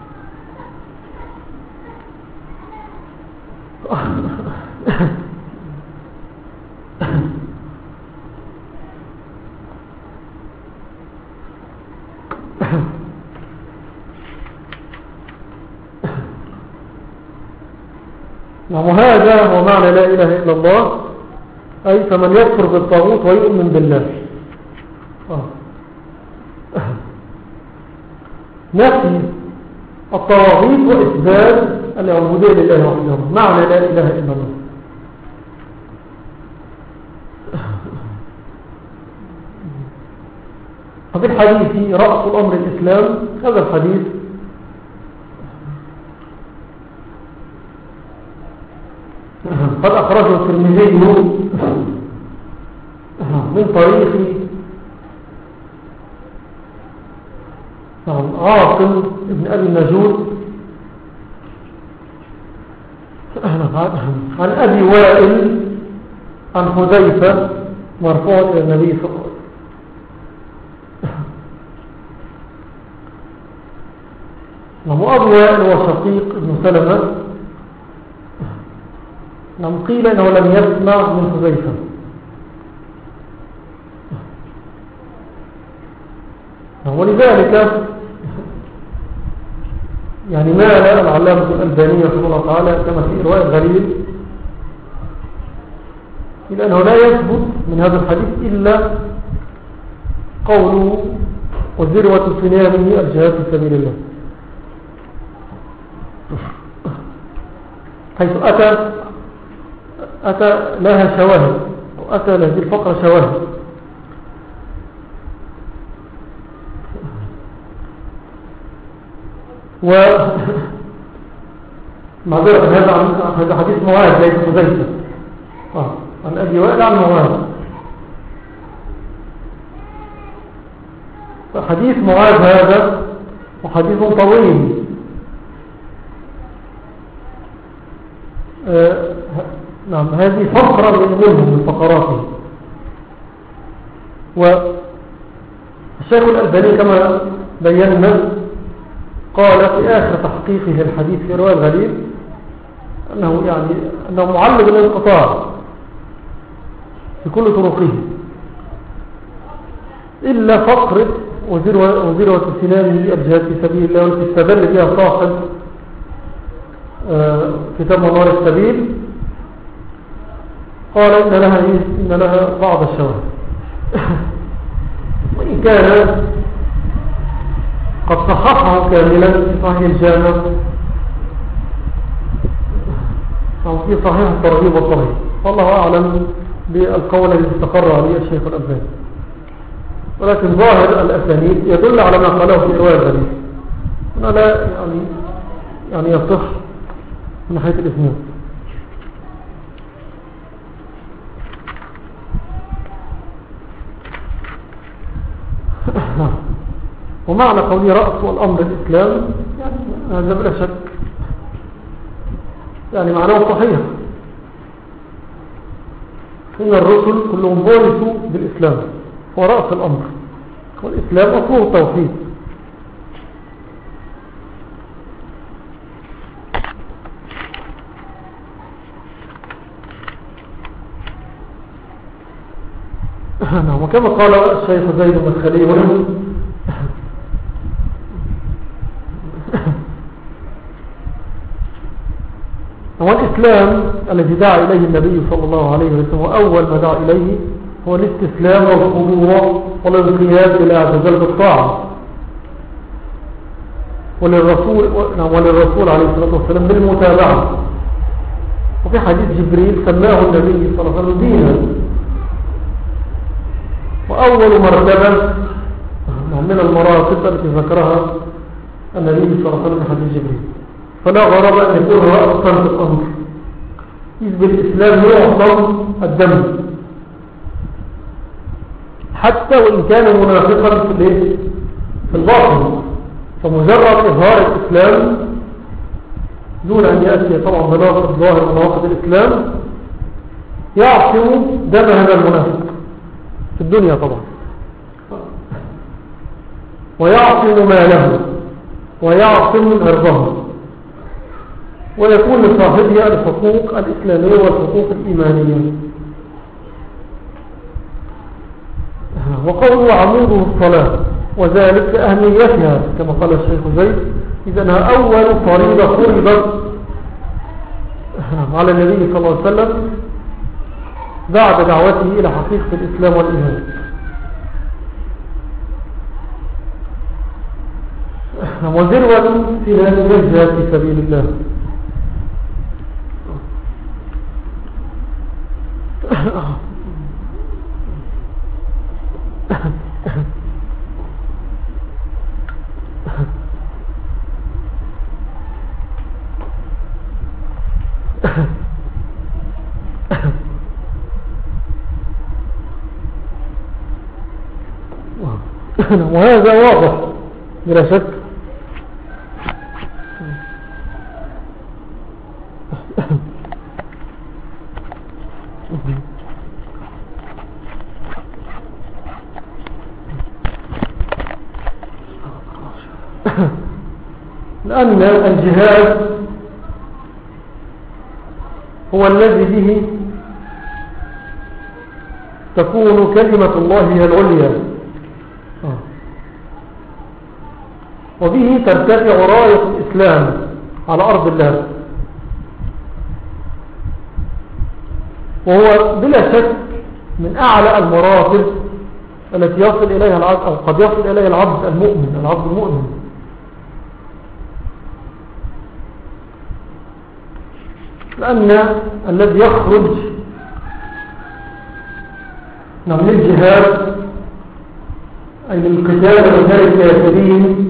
وهذا هو معنى لا إله إلا الله، أي فمن يكفر بالطاغوت ويؤمن بالله. آه. نفي الطواغيت وإثبات العبودية لله وحده، معنى لا إله إلا الله. ففي الحديث رأس الأمر الإسلام، هذا الحديث قد أخرجه الترمذي من طريق عاصم ابن أبي النجود عن أبي وائل عن حذيفة مرفوع إلى النبي صلى الله عليه وسلم. نعم. أبو وائل وشقيق ابن سلمة نعم قيل إنه لم يسمع من حذيفة. نعم. ولذلك يعني مال العلامة الألباني رحمه الله تعالى كما في رواية غليل إلا أنه لا يثبت من هذا الحديث إلا قوله وذروة سنامه الجهاد في سبيل الله، حيث أتى أتى لها شواهد وأتى لهذه الفقرة شواهد. و معذرة هذا هذا حديث معاذ ليس حذيفة آه عن أبي وائل عن معاذ. فحديث معاذ هذا وحديث طويل آه نعم هذه فقرة منهم من فقراته. والشيخ الألباني كما بينا قال في آخر تحقيقه الحديث في رواية الغليل أنه يعني أنه معلق الانقطاع في كل طرقه إلا فقرة وذروة سنامه الجهاد في سبيل الله والتي استدل بها صاحب آه كتاب منار السبيل. قال إن لها, إن لها بعض الشواهد وإن كان قد صححه كاملا في صحيح الجامع أو في صحيح الترغيب والترهيب، والله أعلم بالقول الذي استقر عليه الشيخ الألباني. ولكن ظاهر الأسانيد يدل على ما قاله في رواية الغريب هنا لا يعني يعني يصح من ناحية الإسناد. ومعنى قولي رأس والأمر الإسلام يعني هذا بلا شك يعني معناه صحيح، إن الرسل كلهم بعثوا بالإسلام هو رأس الأمر، والإسلام أصله التوحيد. وكما قال الشيخ زيد بن خليل هو الإسلام الذي دعا إليه النبي صلى الله عليه وسلم، وأول ما دعا إليه هو الاستسلام والخضوع والانقياد إلى عز وجل بالطاعة، وللرسول, وللرسول عليه الصلاة والسلام بالمتابعة. وفي حديث جبريل سماه النبي صلى الله عليه وسلم دينا. وأول مرتبة من المراتب التي ذكرها النبي صلى الله عليه وسلم في حديث جبريل، فلا غرض أن يكون رأسا في الأمر، إذ بالإسلام يعظم الدم حتى وإن كان منافقا في الباطن، فمجرد إظهار الإسلام دون أن يأتي طبعا بناقض الظاهر ونواقض الإسلام يعصم دم هذا المنافق في الدنيا طبعا، ويعصم ماله ويعصم عرضه، ويكون لصاحبها الحقوق الإسلامية والحقوق الإيمانية. وقوله عموده الصلاة، وذلك أهميتها كما قال الشيخ زيد، إذا أنها أول فريضة فرضت على النبي صلى الله عليه وسلم بعد دعوته إلى حقيقة الإسلام والإيمان. وذروة في هذه الجهاد في سبيل الله. وهذا واضح بلا شك. لأن الجهاد هو الذي به تكون كلمة الله هي العليا، وبه ترتفع راية الإسلام على أرض الله. وهو بلا شك من أعلى المراتب التي يصل إليها العبد، أو قد يصل إليها العبد المؤمن العبد المؤمن لأن الذي يخرج من الجهاد أي للقتال رجال الكافرين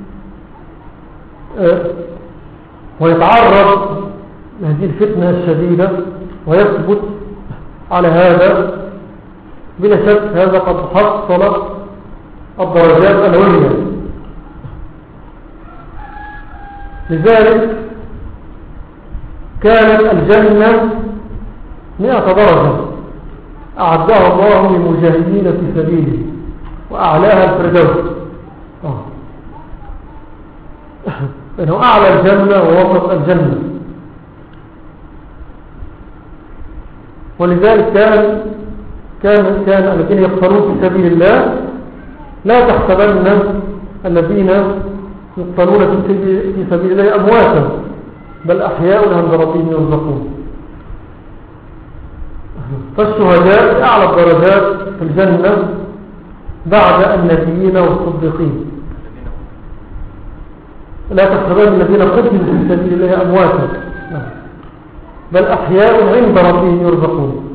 ويتعرض لهذه الفتنة الشديدة ويثبت على هذا، بلا شك هذا قد حصل الدرجات العليا. لذلك كانت الجنة مئة درجة أعدها الله للمجاهدين في سبيله وأعلاها الفردوس، لأنه أعلى الجنة ووسط الجنة. ولذلك كان كان كان الذين يقتلون في سبيل الله لا تحسبن الذين يقتلون في سبيل الله أمواتا، بل أحياء عند ربهم يرزقون. فالشهداء أعلى الدرجات في الجنة بعد النبيين والصديقين. لا تحسبن الذين قتلوا في سبيل الله أمواتا، بل أحياء عند ربهم يرزقون.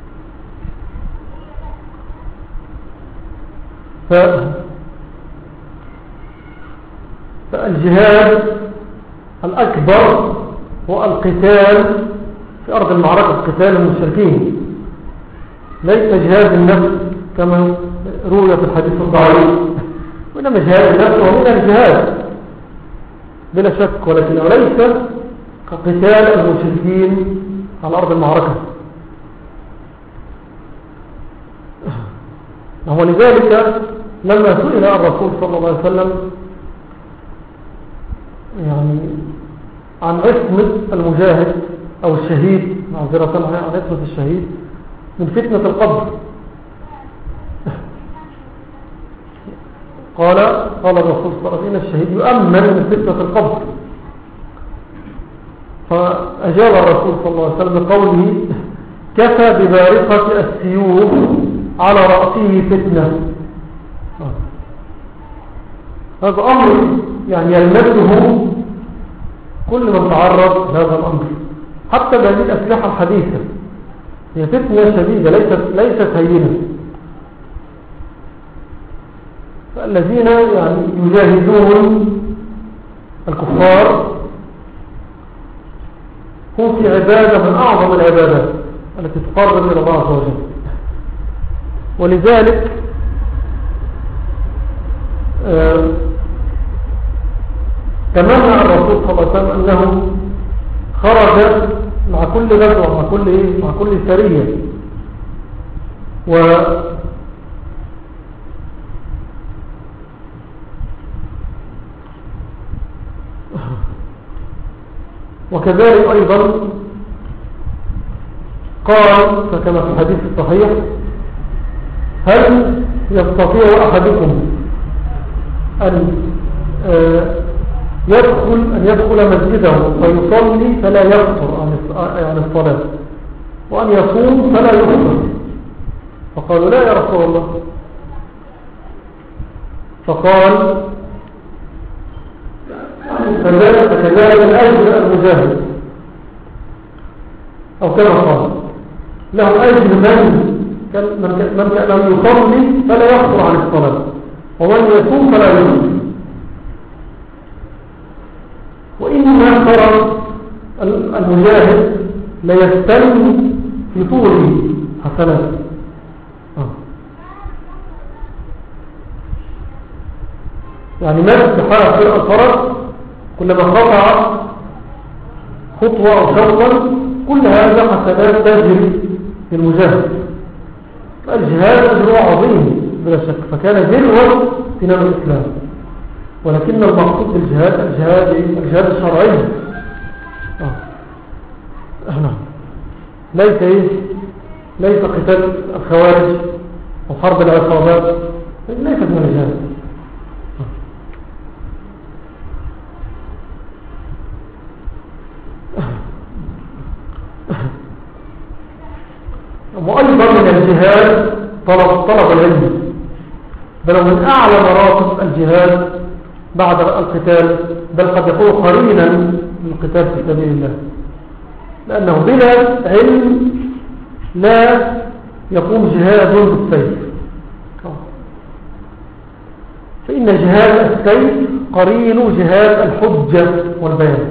ف... فالجهاد الأكبر هو القتال في أرض المعركة، قتال المشركين، ليس جهاد النفس كما روي في الحديث الضعيف، وإنما جهاد النفس ومن الجهاد بلا شك، ولكنه ليس كقتال المشركين على أرض المعركة. ولذلك لما سئل الرسول صلى الله عليه وسلم يعني عن عصمة المجاهد أو الشهيد، معذرة عن عصمة الشهيد من فتنة القبر، قال قال الرسول صلى الله عليه وسلم الشهيد يؤمن من فتنة القبر. فأجاب الرسول صلى الله عليه وسلم بقوله كفى ببارقة السيوف على رأسه فتنة. هذا أمر يعني يلمسه كل من تعرض لهذا الأمر، حتى بهذه الأسلحة الحديثة هي فتنة شديدة ليست ليست هينة. فالذين يعني يجاهدون الكفار هم في عبادة من أعظم العبادات التي تقرب إلى الله عز وجل. ولذلك آه تمنى الرسول صلى الله عليه وسلم أنه خرج مع كل غزوة مع كل إيه مع كل سرية، و وكذلك أيضا قال فكما في الحديث الصحيح هل يستطيع أحدكم أن يدخل أن يدخل مسجده فيصلي فلا يقصر عن الصلاة، وأن يصوم فلا يفطر؟ فقالوا لا يا رسول الله. فقال فكذلك الأجر المجاهد، أو كما قال له أجر من من كان يصلي فلا يقصر عن الصلاة، ومن يصوم فلا يفطر. وإنما ترى المجاهد ليستلم في طوله حسنات. يعني مد حركة الفرس كلما قطع خطوة أو شوطا كل هذا حسنات تجري في المجاهد. فالجهاد أجره عظيم بلا شك، فكان ذروة في نام الإسلام. ولكن المقصود بالجهاد الجهاد الجهاد الشرعي. نعم. ليس ايه ليس قتال الخوارج وحرب العصابات، ليست من الجهاد. وأيضا من الجهاد طلب, طلب العلم، بل من أعلى مراتب الجهاد بعد القتال، بل قد يكون قرينا للقتال في سبيل الله، لأنه بلا علم لا يقوم جهاد بالسيف، فإن جهاد السيف قرين جهاد الحجة والبيان،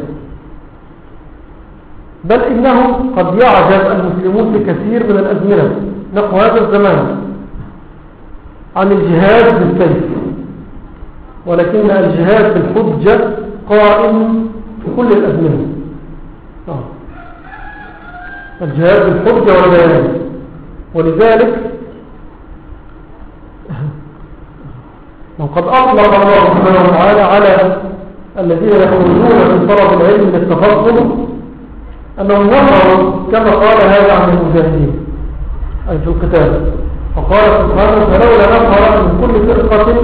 بل إنه قد يعجز المسلمون في كثير من الأزمنة نحو هذا الزمان عن الجهاد بالسيف، ولكن الجهاد بالحجة قائم في كل الأزمنة. الجهاد بالحجة والبيان، ولذلك وقد أطلق الله سبحانه وتعالى على الذين يخرجون من طلب العلم للتفضل أنهم نظروا كما قال هذا عن المجاهدين أي في القتال، فقال سبحانه: فلولا نفر من كل فرقة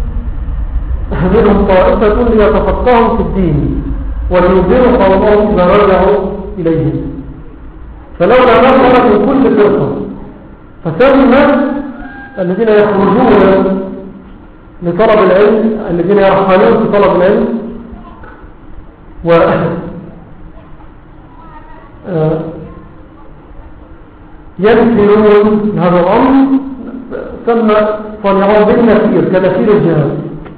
منهم طائفة ليتفقهوا في الدين ولينذروا قومهم إذا رجعوا إليهم. فلولا نفر من كل فرقة، فسمى الذين يخرجون لطلب العلم، الذين يرحلون في طلب العلم و يمثلون هذا الأمر، سمى صنعوا بالنفير كنفير الجهاد،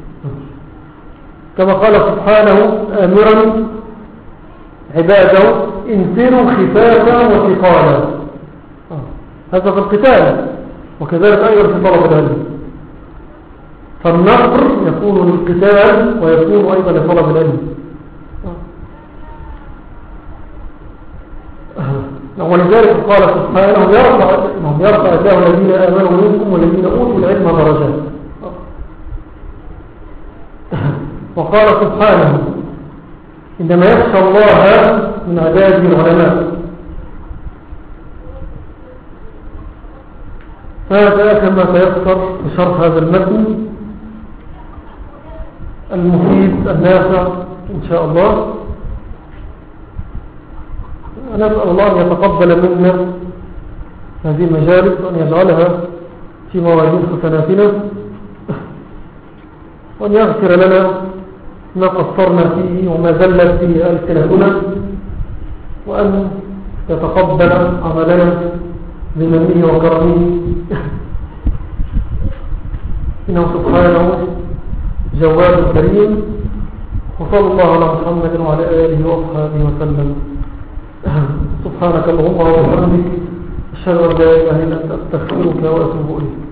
كما قال سبحانه آمرا عباده: انفروا خفافا وثقالا. هذا في القتال، وكذلك أيضا في طلب العلم، فالنصر يكون للقتال ويكون أيضا لطلب العلم. ولذلك قال سبحانه: يرفع الله الذين آمنوا منكم والذين أوتوا العلم درجات. وقال سبحانه: إنما يخشى الله من عباده العلماء. هذا كما سيذكر في شرح هذا المتن المفيد النافع إن شاء الله. نسأل الله أن يتقبل منا هذه المجالس وأن يجعلها في موازين حسناتنا، وأن يغفر لنا ما قصرنا فيه وما زلت فيه ألسنتنا، وأن يتقبل عملنا بمنه وكرمه، إنه سبحانه جواد كريم. وصلى الله على محمد وعلى آله وأصحابه وسلم. سبحانك اللهم وبحمدك، أشهد أن لا إله إلا أنت، أستغفرك وأتوب إليك.